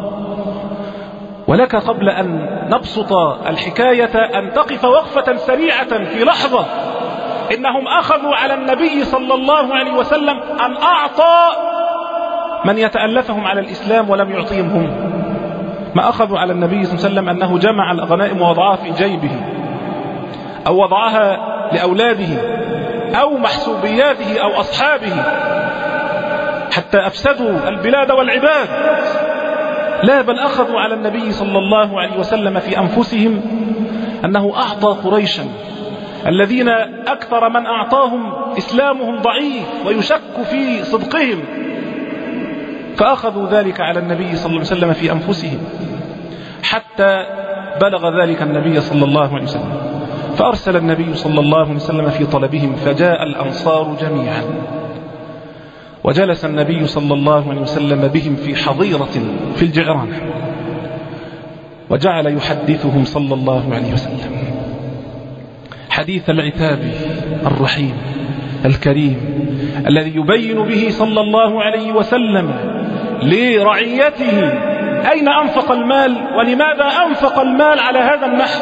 ولك قبل أن نبسط الحكاية أن تقف وقفة سريعة في لحظة. إنهم أخذوا على النبي صلى الله عليه وسلم أن أعطى من يتألفهم على الإسلام ولم يعطيهم هم. ما أخذوا على النبي صلى الله عليه وسلم أنه جمع الغنائم ووضعها في جيبه أو وضعها لأولاده أو محسوبياته أو أصحابه حتى أفسدوا البلاد والعباد. لا، بل أخذوا على النبي صلى الله عليه وسلم في أنفسهم أنه أعطى قريشا الذين أكثر من أعطاهم إسلامهم ضعيف ويشك في صدقهم، فأخذوا ذلك على النبي صلى الله عليه وسلم في أنفسهم حتى بلغ ذلك النبي صلى الله عليه وسلم. فأرسل النبي صلى الله عليه وسلم في طلبهم، فجاء الأنصار جميعا وجلس النبي صلى الله عليه وسلم بهم في حظيرة في الجعرانة وجعل يحدثهم صلى الله عليه وسلم حديث العتاب الرحيم الكريم الذي يبين به صلى الله عليه وسلم لرعيته أين أنفق المال ولماذا أنفق المال على هذا النحو.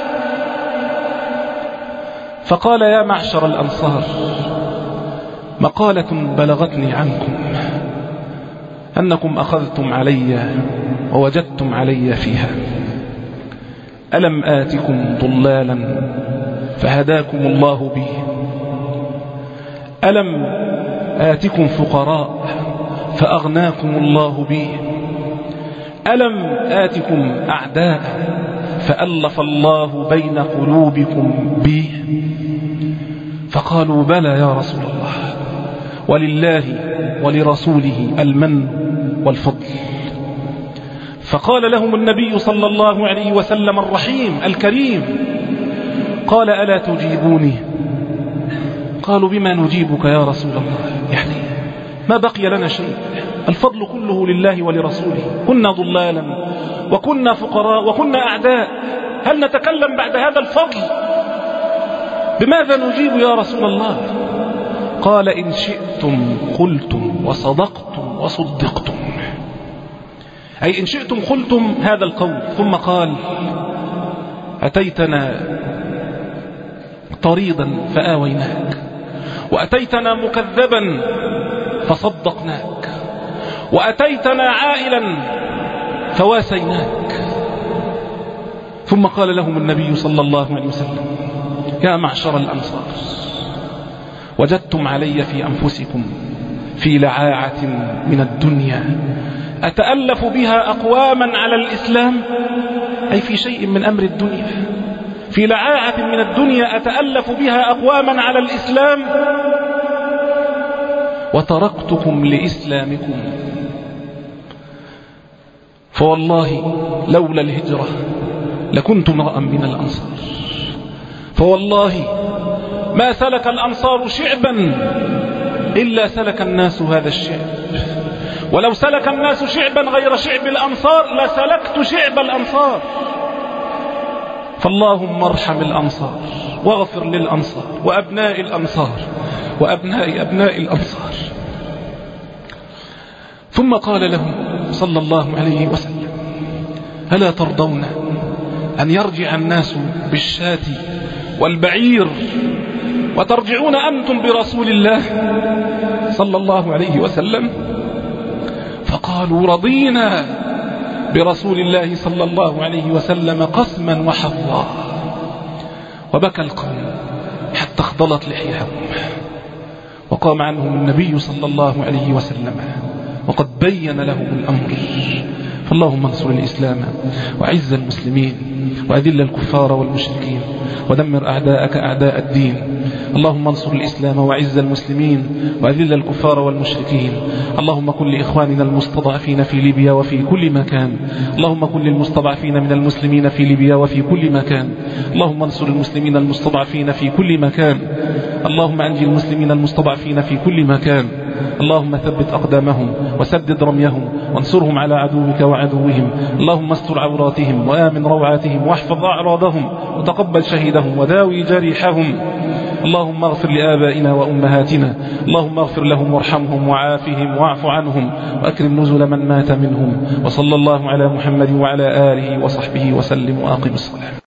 فقال: يا معشر الأنصار، مقالة بلغتني عنكم أنكم أخذتم علي ووجدتم علي فيها. ألم آتكم ضلالا فهداكم الله بي؟ ألم آتكم فقراء فأغناكم الله بي؟ ألم آتكم أعداء فألف الله بين قلوبكم بي؟ فقالوا: بلى يا رسول الله، ولله ولرسوله المن والفضل. فقال لهم النبي صلى الله عليه وسلم الرحيم الكريم، قال: ألا تجيبوني؟ قالوا: بما نجيبك يا رسول الله؟ يعني ما بقي لنا شيء، الفضل كله لله ولرسوله، كنا ضلالا وكنا فقراء وكنا أعداء، هل نتكلم بعد هذا الفضل؟ بماذا نجيب يا رسول الله؟ قال: إن شئتم قلتم وصدقتم وصدقتم، أي إن شئتم قلتم هذا القول. ثم قال: أتيتنا طريدا فآويناك، وأتيتنا مكذبا فصدقناك، وأتيتنا عائلا فواسيناك. ثم قال لهم النبي صلى الله عليه وسلم: يا معشر الأنصار، وجدتم علي في أنفسكم في لعاعة من الدنيا أتألف بها أقواما على الإسلام، أي في شيء من أمر الدنيا، في لعاعة من الدنيا أتألف بها أقواما على الإسلام، وتركتكم لإسلامكم. فوالله لولا الهجرة لكنت امرأ من الأنصار، فوالله ما سلك الأنصار شعبا إلا سلك الناس هذا الشعب، ولو سلك الناس شعبا غير شعب الأنصار لسلكت شعب الأنصار. فاللهم ارحم الأنصار واغفر للأنصار وأبناء الأنصار وأبناء أبناء الأنصار. ثم قال لهم صلى الله عليه وسلم: ألا ترضون أن يرجع الناس بالشاة والبعير وترجعون أنتم برسول الله صلى الله عليه وسلم؟ فقالوا: رضينا برسول الله صلى الله عليه وسلم قسما وحظا. وبكى القوم حتى اخضلت لحيهم، وقام عنهم النبي صلى الله عليه وسلم وقد بين لهم الأمر. فاللهم انصر الإسلام وعز المسلمين وأذل الكفار والمشركين ودمر أعداءك أعداء الدين. اللهم انصر الإسلام وعز المسلمين وأذل الكفار والمشركين. اللهم كن لإخواننا المستضعفين في ليبيا وفي كل مكان. اللهم كن للمستضعفين من المسلمين في ليبيا وفي كل مكان. اللهم انصر المسلمين المستضعفين في كل مكان. اللهم أنجي المسلمين المستضعفين في كل مكان. اللهم ثبت أقدامهم وسدد رميهم وانصرهم على عدوك وعدوهم. اللهم استر عوراتهم وآمن روعاتهم واحفظ أعراضهم وتقبل شهيدهم وداوي جريحهم. اللهم اغفر لآبائنا وأمهاتنا، اللهم اغفر لهم وارحمهم وعافهم واعف عنهم وأكرم نزل من مات منهم. وصلى الله على محمد وعلى آله وصحبه وسلم وأقم الصلاة.